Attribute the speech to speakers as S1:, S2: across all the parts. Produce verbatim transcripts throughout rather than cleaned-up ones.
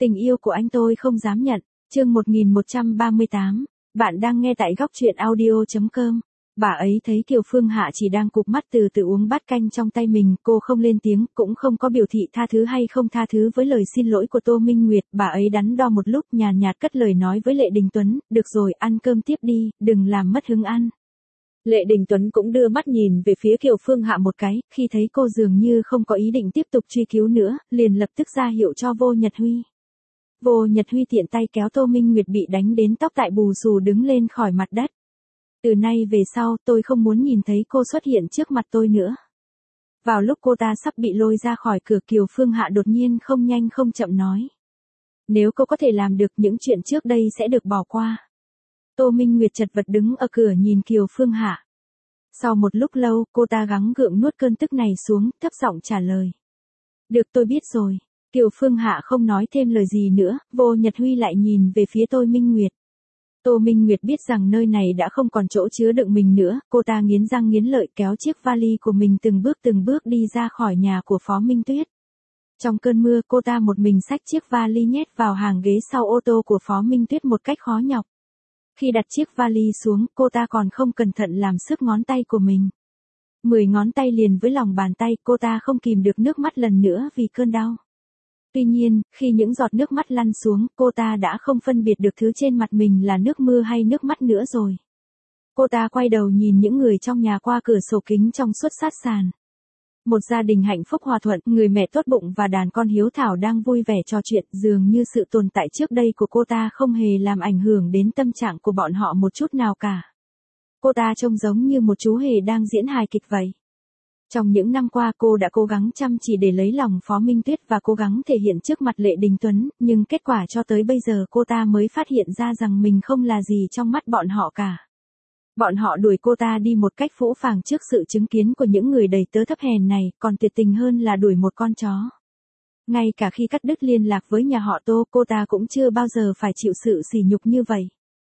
S1: Tình yêu của anh tôi không dám nhận. Chương một nghìn một trăm ba mươi tám. Bạn đang nghe tại góc truyện audio chấm com. Bà ấy thấy Kiều Phương Hạ chỉ đang cụp mắt từ từ uống bát canh trong tay mình, cô không lên tiếng, cũng không có biểu thị tha thứ hay không tha thứ với lời xin lỗi của Tô Minh Nguyệt. Bà ấy đắn đo một lúc, nhàn nhạt cất lời nói với Lệ Đình Tuấn, được rồi, ăn cơm tiếp đi, đừng làm mất hứng ăn. Lệ Đình Tuấn cũng đưa mắt nhìn về phía Kiều Phương Hạ một cái, khi thấy cô dường như không có ý định tiếp tục truy cứu nữa, liền lập tức ra hiệu cho Vô Nhật Huy. Vô Nhật Huy tiện tay kéo Tô Minh Nguyệt bị đánh đến tóc tại bù xù đứng lên khỏi mặt đất. Từ nay về sau, tôi không muốn nhìn thấy cô xuất hiện trước mặt tôi nữa. Vào lúc cô ta sắp bị lôi ra khỏi cửa, Kiều Phương Hạ đột nhiên không nhanh không chậm nói. Nếu cô có thể làm được, những chuyện trước đây sẽ được bỏ qua. Tô Minh Nguyệt chật vật đứng ở cửa nhìn Kiều Phương Hạ. Sau một lúc lâu, cô ta gắng gượng nuốt cơn tức này xuống, thấp giọng trả lời. Được, tôi biết rồi. Kiều Phương Hạ không nói thêm lời gì nữa, Vô Nhật Huy lại nhìn về phía Tô Minh Nguyệt. Tô Minh Nguyệt biết rằng nơi này đã không còn chỗ chứa đựng mình nữa, cô ta nghiến răng nghiến lợi kéo chiếc vali của mình từng bước từng bước đi ra khỏi nhà của Phó Minh Tuyết. Trong cơn mưa, cô ta một mình xách chiếc vali nhét vào hàng ghế sau ô tô của Phó Minh Tuyết một cách khó nhọc. Khi đặt chiếc vali xuống, cô ta còn không cẩn thận làm sức ngón tay của mình. Mười ngón tay liền với lòng bàn tay, cô ta không kìm được nước mắt lần nữa vì cơn đau. Tuy nhiên, khi những giọt nước mắt lăn xuống, cô ta đã không phân biệt được thứ trên mặt mình là nước mưa hay nước mắt nữa rồi. Cô ta quay đầu nhìn những người trong nhà qua cửa sổ kính trong suốt sát sàn. Một gia đình hạnh phúc hòa thuận, người mẹ tốt bụng và đàn con hiếu thảo đang vui vẻ trò chuyện, dường như sự tồn tại trước đây của cô ta không hề làm ảnh hưởng đến tâm trạng của bọn họ một chút nào cả. Cô ta trông giống như một chú hề đang diễn hài kịch vậy. Trong những năm qua cô đã cố gắng chăm chỉ để lấy lòng Phó Minh Tuyết và cố gắng thể hiện trước mặt Lệ Đình Tuấn, nhưng kết quả cho tới bây giờ cô ta mới phát hiện ra rằng mình không là gì trong mắt bọn họ cả. Bọn họ đuổi cô ta đi một cách phũ phàng trước sự chứng kiến của những người đầy tớ thấp hèn này, còn tuyệt tình hơn là đuổi một con chó. Ngay cả khi cắt đứt liên lạc với nhà họ Tô, cô ta cũng chưa bao giờ phải chịu sự sỉ nhục như vậy.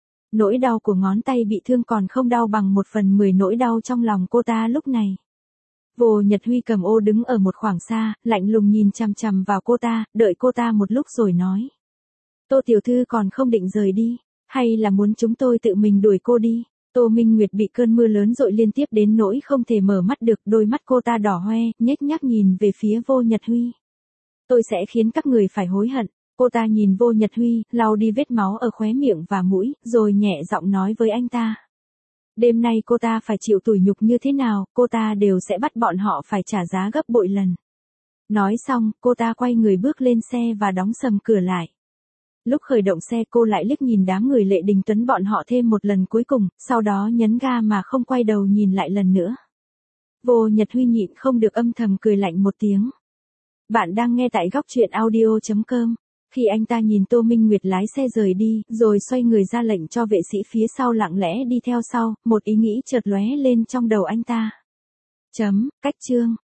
S1: Nỗi đau của ngón tay bị thương còn không đau bằng một phần mười nỗi đau trong lòng cô ta lúc này. Vô Nhật Huy cầm ô đứng ở một khoảng xa, lạnh lùng nhìn chằm chằm vào cô ta, đợi cô ta một lúc rồi nói. Tô tiểu thư còn không định rời đi, hay là muốn chúng tôi tự mình đuổi cô đi? Tô Minh Nguyệt bị cơn mưa lớn dội liên tiếp đến nỗi không thể mở mắt được, đôi mắt cô ta đỏ hoe, nhếch nhác nhìn về phía Vô Nhật Huy. Tôi sẽ khiến các người phải hối hận. Cô ta nhìn Vô Nhật Huy, lau đi vết máu ở khóe miệng và mũi, rồi nhẹ giọng nói với anh ta. Đêm nay cô ta phải chịu tủi nhục như thế nào, cô ta đều sẽ bắt bọn họ phải trả giá gấp bội lần. Nói xong, cô ta quay người bước lên xe và đóng sầm cửa lại. Lúc khởi động xe, cô lại liếc nhìn đám người Lệ Đình Tuấn bọn họ thêm một lần cuối cùng, sau đó nhấn ga mà không quay đầu nhìn lại lần nữa. Vô Nhật Huy nhịn không được âm thầm cười lạnh một tiếng. Bạn đang nghe tại góc truyện audio chấm com. Khi anh ta nhìn Tô Minh Nguyệt lái xe rời đi, rồi xoay người ra lệnh cho vệ sĩ phía sau lặng lẽ đi theo sau, một ý nghĩ chợt lóe lên trong đầu anh ta. Chấm, cách chương.